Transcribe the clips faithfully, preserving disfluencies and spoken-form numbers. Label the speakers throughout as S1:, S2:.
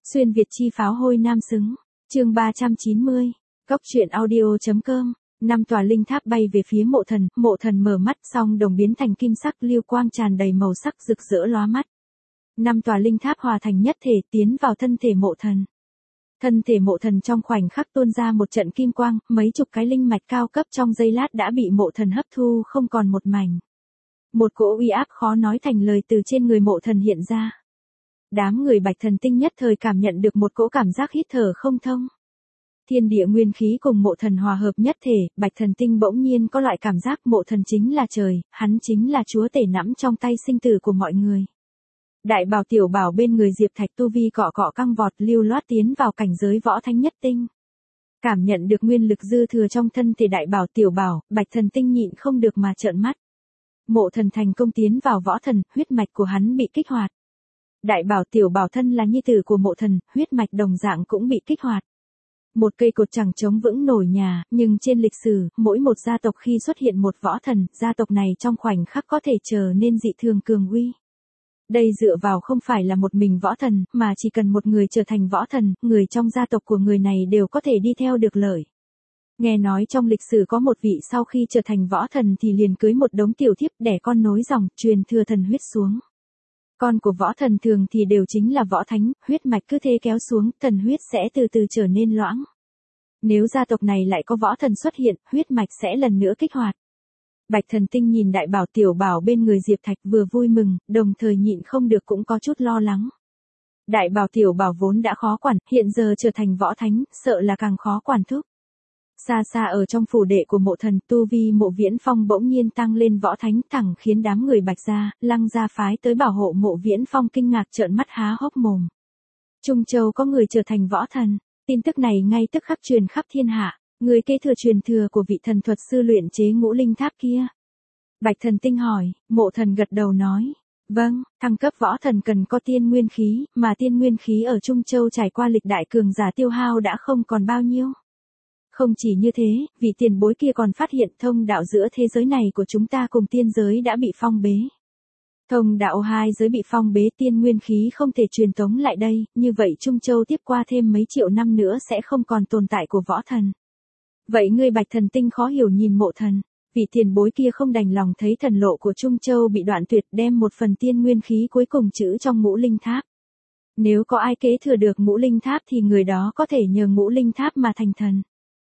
S1: Xuyên Việt chi pháo hôi nam xứng. Chương ba trăm chín mươi. Cốc truyện audio.com. Năm tòa linh tháp bay về phía mộ thần, mộ thần mở mắt xong đồng biến thành kim sắc, lưu quang tràn đầy màu sắc rực rỡ lóa mắt. Năm tòa linh tháp hòa thành nhất thể tiến vào thân thể mộ thần. Thân thể mộ thần trong khoảnh khắc tuôn ra một trận kim quang, mấy chục cái linh mạch cao cấp trong giây lát đã bị mộ thần hấp thu không còn một mảnh. Một cỗ uy áp khó nói thành lời từ trên người mộ thần hiện ra. Đám người Bạch Thần Tinh nhất thời cảm nhận được một cỗ cảm giác hít thở không thông. Thiên địa nguyên khí cùng mộ thần hòa hợp nhất thể, Bạch Thần Tinh bỗng nhiên có loại cảm giác mộ thần chính là trời, hắn chính là chúa tể nắm trong tay sinh tử của mọi người. Đại bảo tiểu bảo bên người Diệp Thạch tu vi cọ cọ căng vọt lưu loát tiến vào cảnh giới võ thánh nhất tinh. Cảm nhận được nguyên lực dư thừa trong thân thể đại bảo tiểu bảo, Bạch Thần Tinh nhịn không được mà trợn mắt. Mộ thần thành công tiến vào võ thần, huyết mạch của hắn bị kích hoạt. Đại bảo tiểu bảo thân là nhi tử của mộ thần, huyết mạch đồng dạng cũng bị kích hoạt. Một cây cột chẳng chống vững nổi nhà, nhưng trên lịch sử, mỗi một gia tộc khi xuất hiện một võ thần, gia tộc này trong khoảnh khắc có thể trở nên dị thường cường uy. Đây dựa vào không phải là một mình võ thần, mà chỉ cần một người trở thành võ thần, người trong gia tộc của người này đều có thể đi theo được lợi. Nghe nói trong lịch sử có một vị sau khi trở thành võ thần thì liền cưới một đống tiểu thiếp đẻ con nối dòng, truyền thừa thần huyết xuống. Con của võ thần thường thì đều chính là võ thánh, huyết mạch cứ thế kéo xuống, thần huyết sẽ từ từ trở nên loãng. Nếu gia tộc này lại có võ thần xuất hiện, huyết mạch sẽ lần nữa kích hoạt. Bạch Thần Tinh nhìn đại bảo tiểu bảo bên người Diệp Thạch vừa vui mừng, đồng thời nhịn không được cũng có chút lo lắng. Đại bảo tiểu bảo vốn đã khó quản, hiện giờ trở thành võ thánh, sợ là càng khó quản thúc. Xa xa ở trong phủ đệ của mộ thần, tu vi Mộ Viễn Phong bỗng nhiên tăng lên võ thánh, thẳng khiến đám người Bạch gia, Lăng gia phái tới bảo hộ Mộ Viễn Phong kinh ngạc trợn mắt há hốc mồm. Trung Châu có người trở thành võ thần, tin tức này ngay tức khắc truyền khắp thiên hạ, người kế thừa truyền thừa của vị thần thuật sư luyện chế ngũ linh tháp kia. Bạch Thần Tinh hỏi, mộ thần gật đầu nói, vâng, thăng cấp võ thần cần có tiên nguyên khí, mà tiên nguyên khí ở Trung Châu trải qua lịch đại cường giả tiêu hao đã không còn bao nhiêu. Không chỉ như thế, vị tiền bối kia còn phát hiện thông đạo giữa thế giới này của chúng ta cùng tiên giới đã bị phong bế. Thông đạo hai giới bị phong bế, tiên nguyên khí không thể truyền tống lại đây, như vậy Trung Châu tiếp qua thêm mấy triệu năm nữa sẽ không còn tồn tại của võ thần. Vậy ngươi Bạch Thần Tinh khó hiểu nhìn mộ thần, vị tiền bối kia không đành lòng thấy thần lộ của Trung Châu bị đoạn tuyệt, đem một phần tiên nguyên khí cuối cùng trữ trong ngũ linh tháp. Nếu có ai kế thừa được ngũ linh tháp thì người đó có thể nhờ ngũ linh tháp mà thành thần.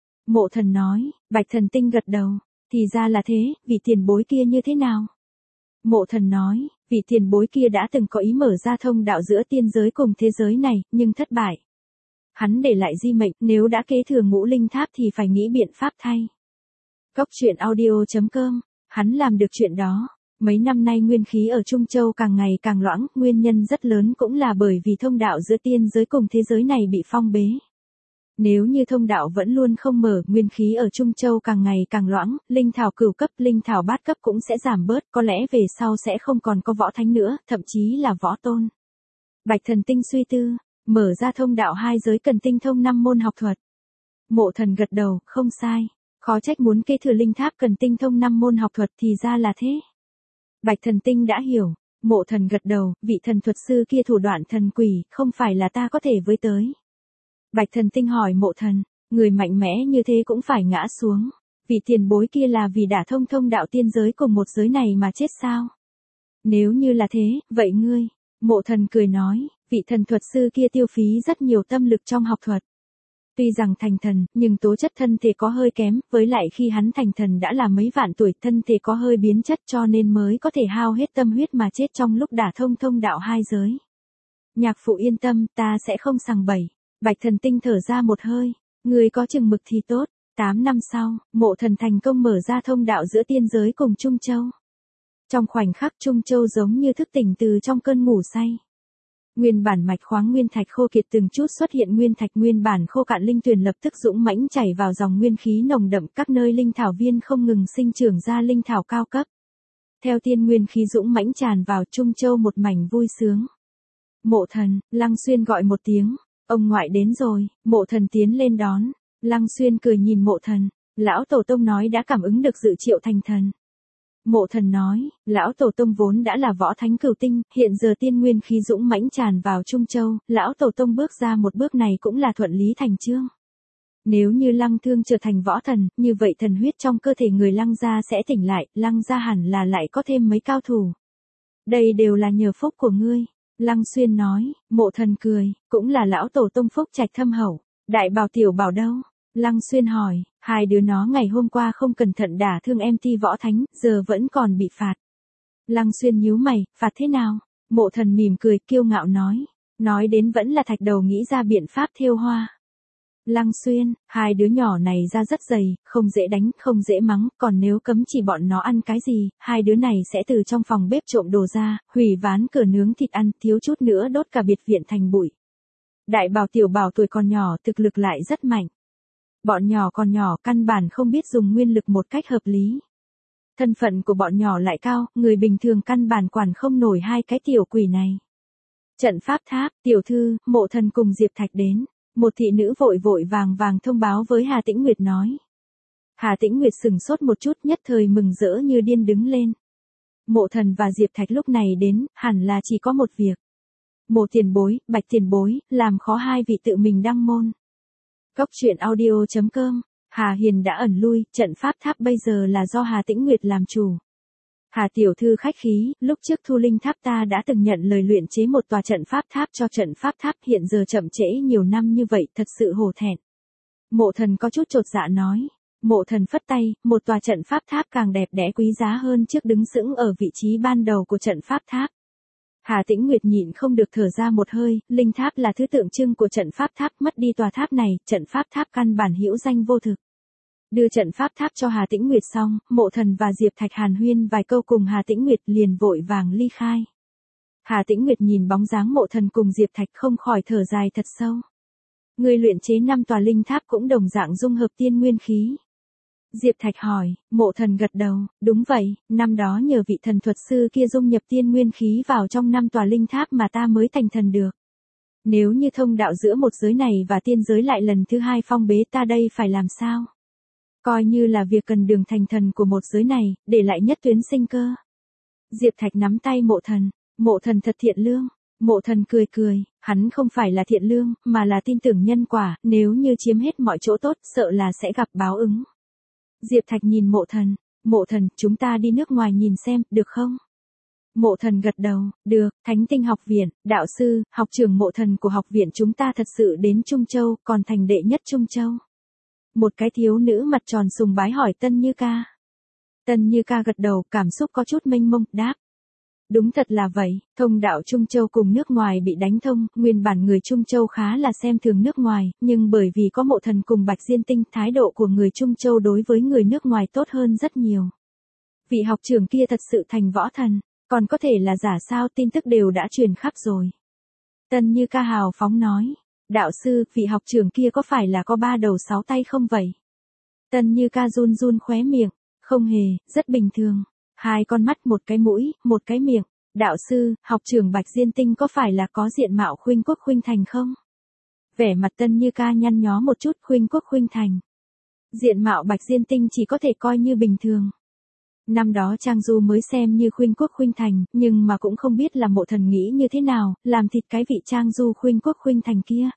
S1: Mộ thần nói, Bạch Thần Tinh gật đầu, thì ra là thế, vị tiền bối kia như thế nào? Mộ thần nói, vị tiền bối kia đã từng có ý mở ra thông đạo giữa tiên giới cùng thế giới này, nhưng thất bại. Hắn để lại di mệnh, nếu đã kế thừa ngũ linh tháp thì phải nghĩ biện pháp thay. Cốc truyện audio.com, hắn làm được chuyện đó. Mấy năm nay nguyên khí ở Trung Châu càng ngày càng loãng, nguyên nhân rất lớn cũng là bởi vì thông đạo giữa tiên giới cùng thế giới này bị phong bế. Nếu như thông đạo vẫn luôn không mở, nguyên khí ở Trung Châu càng ngày càng loãng, linh thảo cửu cấp, linh thảo bát cấp cũng sẽ giảm bớt, có lẽ về sau sẽ không còn có võ thánh nữa, thậm chí là võ tôn. Bạch Thần Tinh suy tư, mở ra thông đạo hai giới cần tinh thông năm môn học thuật. Mộ thần gật đầu, không sai, khó trách muốn kế thừa linh tháp cần tinh thông năm môn học thuật thì ra là thế. Bạch Thần Tinh đã hiểu, mộ thần gật đầu, vị thần thuật sư kia thủ đoạn thần quỷ, không phải là ta có thể với tới. Bạch Thần Tinh hỏi mộ thần, người mạnh mẽ như thế cũng phải ngã xuống, vị tiền bối kia là vì đã thông thông đạo tiên giới cùng một giới này mà chết sao? Nếu như là thế, vậy ngươi, mộ thần cười nói, vị thần thuật sư kia tiêu phí rất nhiều tâm lực trong học thuật. Tuy rằng thành thần, nhưng tố chất thân thể có hơi kém, với lại khi hắn thành thần đã là mấy vạn tuổi, thân thể có hơi biến chất cho nên mới có thể hao hết tâm huyết mà chết trong lúc đả thông thông đạo hai giới. Nhạc phụ yên tâm, ta sẽ không sằng bậy. Bạch Thần Tinh thở ra một hơi, người có chừng mực thì tốt. Tám năm sau, mộ thần thành công mở ra thông đạo giữa tiên giới cùng Trung Châu. Trong khoảnh khắc Trung Châu giống như thức tỉnh từ trong cơn ngủ say. Nguyên bản mạch khoáng nguyên thạch khô kiệt từng chút xuất hiện nguyên thạch nguyên bản khô cạn linh tuyền lập tức dũng mãnh chảy vào dòng nguyên khí nồng đậm, các nơi linh thảo viên không ngừng sinh trưởng ra linh thảo cao cấp. Theo tiên nguyên khí dũng mãnh tràn vào, Trung Châu một mảnh vui sướng. Mộ thần, Lăng Xuyên gọi một tiếng. Ông ngoại đến rồi, mộ thần tiến lên đón. Lăng Xuyên cười nhìn mộ thần, lão tổ tông nói đã cảm ứng được dự triệu thành thần. Mộ Thần nói, lão tổ tông vốn đã là võ thánh cửu tinh, hiện giờ tiên nguyên khí dũng mãnh tràn vào Trung Châu, lão tổ tông bước ra một bước này cũng là thuận lý thành chương. Nếu như Lăng Thương trở thành võ thần, như vậy thần huyết trong cơ thể người Lăng gia sẽ tỉnh lại, Lăng gia hẳn là lại có thêm mấy cao thủ. Đây đều là nhờ phúc của ngươi. Lăng Xuyên nói, Mộ Thần cười, cũng là lão tổ tông phúc trạch thâm hậu. Đại Bảo tiểu Bảo đâu? Lăng Xuyên hỏi, hai đứa nó ngày hôm qua không cẩn thận đả thương em ti võ thánh, giờ vẫn còn bị phạt. Lăng Xuyên nhíu mày, phạt thế nào? Mộ Thần mỉm cười, kiêu ngạo nói, nói đến vẫn là thạch đầu nghĩ ra biện pháp thêu hoa. Lăng Xuyên, hai đứa nhỏ này ra rất dày, không dễ đánh, không dễ mắng, còn nếu cấm chỉ bọn nó ăn cái gì, hai đứa này sẽ từ trong phòng bếp trộm đồ ra, hủy ván cửa nướng thịt ăn, thiếu chút nữa đốt cả biệt viện thành bụi. Đại Bảo tiểu Bảo tuổi còn nhỏ thực lực lại rất mạnh. Bọn nhỏ còn nhỏ căn bản không biết dùng nguyên lực một cách hợp lý. Thân phận của bọn nhỏ lại cao, người bình thường căn bản quản không nổi hai cái tiểu quỷ này. Trận pháp tháp, tiểu thư, Mộ Thần cùng Diệp Thạch đến. Một thị nữ vội vội vàng vàng thông báo với Hà Tĩnh Nguyệt nói. Hà Tĩnh Nguyệt sừng sốt một chút, nhất thời mừng rỡ như điên đứng lên. Mộ Thần và Diệp Thạch lúc này đến, hẳn là chỉ có một việc. Mộ tiền bối, Bạch tiền bối, làm khó hai vị tự mình đăng môn. Góc truyện audio chấm com, Hà Hiền đã ẩn lui, trận pháp tháp bây giờ là do Hà Tĩnh Nguyệt làm chủ. Hà tiểu thư khách khí, lúc trước Thu Linh Tháp ta đã từng nhận lời luyện chế một tòa trận pháp tháp cho trận pháp tháp, hiện giờ chậm trễ nhiều năm như vậy, thật sự hổ thẹn. Mộ Thần có chút chột dạ nói. Mộ Thần phất tay, một tòa trận pháp tháp càng đẹp đẽ quý giá hơn trước đứng sững ở vị trí ban đầu của trận pháp tháp. Hà Tĩnh Nguyệt nhịn không được thở ra một hơi, linh tháp là thứ tượng trưng của trận pháp tháp, mất đi tòa tháp này, trận pháp tháp căn bản hữu danh vô thực. Đưa trận pháp tháp cho Hà Tĩnh Nguyệt xong, Mộ Thần và Diệp Thạch hàn huyên vài câu cùng Hà Tĩnh Nguyệt liền vội vàng ly khai. Hà Tĩnh Nguyệt nhìn bóng dáng Mộ Thần cùng Diệp Thạch không khỏi thở dài thật sâu. Người luyện chế năm tòa linh tháp cũng đồng dạng dung hợp tiên nguyên khí. Diệp Thạch hỏi, Mộ Thần gật đầu, đúng vậy, năm đó nhờ vị thần thuật sư kia dung nhập tiên nguyên khí vào trong năm tòa linh tháp mà ta mới thành thần được. Nếu như thông đạo giữa một giới này và tiên giới lại lần thứ hai phong bế, ta đây phải làm sao? Coi như là việc cần đường thành thần của một giới này, để lại nhất tuyến sinh cơ. Diệp Thạch nắm tay Mộ Thần, Mộ Thần thật thiện lương. Mộ Thần cười cười, hắn không phải là thiện lương, mà là tin tưởng nhân quả, nếu như chiếm hết mọi chỗ tốt, sợ là sẽ gặp báo ứng. Diệp Thạch nhìn Mộ Thần, Mộ Thần, chúng ta đi nước ngoài nhìn xem, được không? Mộ Thần gật đầu, được, Thánh Tinh học viện, đạo sư, học trưởng Mộ Thần của học viện chúng ta thật sự đến Trung Châu, còn thành đệ nhất Trung Châu. Một cái thiếu nữ mặt tròn sùng bái hỏi Tân Như Ca. Tân Như Ca gật đầu, cảm xúc có chút mênh mông, đáp. Đúng thật là vậy, thông đạo Trung Châu cùng nước ngoài bị đánh thông, nguyên bản người Trung Châu khá là xem thường nước ngoài, nhưng bởi vì có Mộ Thần cùng Bạch Diên Tinh, thái độ của người Trung Châu đối với người nước ngoài tốt hơn rất nhiều. Vị học trưởng kia thật sự thành võ thần, còn có thể là giả sao, tin tức đều đã truyền khắp rồi. Tân Như Ca hào phóng nói, đạo sư, vị học trưởng kia có phải là có ba đầu sáu tay không vậy? Tân Như Ca run run khóe miệng, không hề, rất bình thường. Hai con mắt, một cái mũi, một cái miệng. Đạo sư, học trưởng Bạch Diên Tinh có phải là có diện mạo khuynh quốc khuynh thành không? Vẻ mặt Tân Như Ca nhăn nhó một chút, khuynh quốc khuynh thành. Diện mạo Bạch Diên Tinh chỉ có thể coi như bình thường. Năm đó Trang Du mới xem như khuynh quốc khuynh thành, nhưng mà cũng không biết là Mộ Thần nghĩ như thế nào, làm thịt cái vị Trang Du khuynh quốc khuynh thành kia.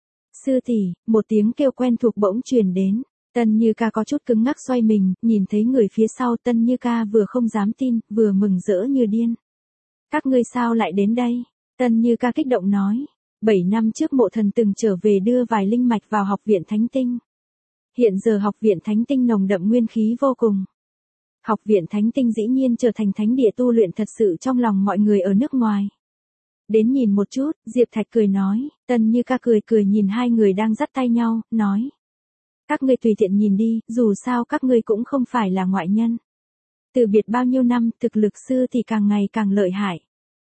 S1: Sư tỷ, một tiếng kêu quen thuộc bỗng truyền đến. Tân Như Ca có chút cứng ngắc xoay mình, nhìn thấy người phía sau, Tân Như Ca vừa không dám tin, vừa mừng rỡ như điên. Các ngươi sao lại đến đây? Tân Như Ca kích động nói. Bảy năm trước Mộ Thần từng trở về đưa vài linh mạch vào học viện Thánh Tinh. Hiện giờ học viện Thánh Tinh nồng đậm nguyên khí vô cùng. Học viện Thánh Tinh dĩ nhiên trở thành thánh địa tu luyện thật sự trong lòng mọi người ở nước ngoài. Đến nhìn một chút, Diệp Thạch cười nói. Tân Như Ca cười cười nhìn hai người đang dắt tay nhau, nói. Các ngươi tùy tiện nhìn đi, dù sao các ngươi cũng không phải là ngoại nhân. Từ biệt bao nhiêu năm, thực lực sư thì càng ngày càng lợi hại.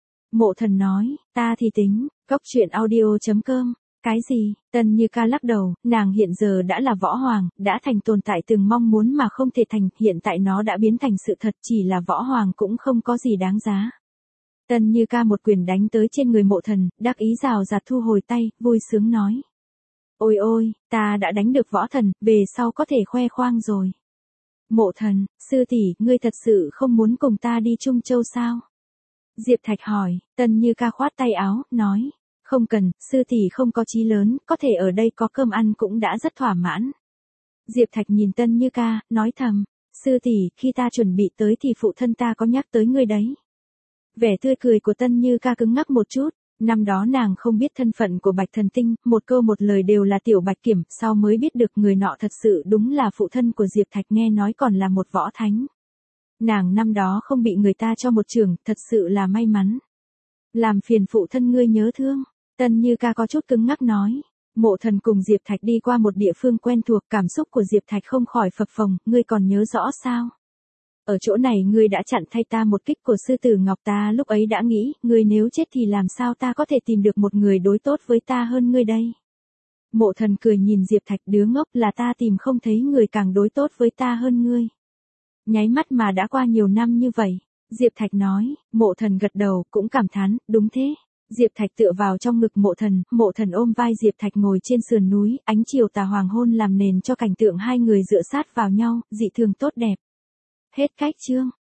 S1: Mộ Thần nói, ta thì tính, góc truyện audio chấm com. Cái gì? Tân Như Ca lắc đầu, nàng hiện giờ đã là võ hoàng, đã thành tồn tại từng mong muốn mà không thể thành, hiện tại nó đã biến thành sự thật, chỉ là võ hoàng cũng không có gì đáng giá. Tân Như Ca một quyền đánh tới trên người Mộ Thần, đắc ý rào rạt thu hồi tay, vui sướng nói. Ôi ôi, ta đã đánh được võ thần, về sau có thể khoe khoang rồi. Mộ thần, sư tỷ, ngươi thật sự không muốn cùng ta đi Trung Châu sao? Diệp Thạch hỏi, Tân Như Ca khoát tay áo, nói, không cần, sư tỷ không có chí lớn, có thể ở đây có cơm ăn cũng đã rất thỏa mãn. Diệp Thạch nhìn Tân Như Ca, nói thầm, sư tỷ, khi ta chuẩn bị tới thì phụ thân ta có nhắc tới ngươi đấy. Vẻ tươi cười của Tân Như Ca cứng ngắc một chút, năm đó nàng không biết thân phận của Bạch Thần Tinh, một câu một lời đều là Tiểu Bạch Kiểm, sau mới biết được người nọ thật sự đúng là phụ thân của Diệp Thạch, nghe nói còn là một võ thánh. Nàng năm đó không bị người ta cho một trường, thật sự là may mắn. Làm phiền phụ thân ngươi nhớ thương, Tân Như Ca có chút cứng ngắc nói. Mộ thần cùng Diệp Thạch đi qua một địa phương quen thuộc, cảm xúc của Diệp Thạch không khỏi phập phồng, ngươi còn nhớ rõ sao? Ở chỗ này ngươi đã chặn thay ta một kích của sư tử Ngọc, ta lúc ấy đã nghĩ, ngươi nếu chết thì làm sao ta có thể tìm được một người đối tốt với ta hơn ngươi đây? Mộ thần cười nhìn Diệp Thạch, đứa ngốc, là ta tìm không thấy người càng đối tốt với ta hơn ngươi. Nháy mắt mà đã qua nhiều năm như vậy, Diệp Thạch nói. Mộ thần gật đầu, cũng cảm thán, đúng thế. Diệp Thạch tựa vào trong ngực mộ thần, mộ thần ôm vai Diệp Thạch ngồi trên sườn núi, ánh chiều tà hoàng hôn làm nền cho cảnh tượng hai người dựa sát vào nhau, dị thường tốt đẹp. Hết cách chương.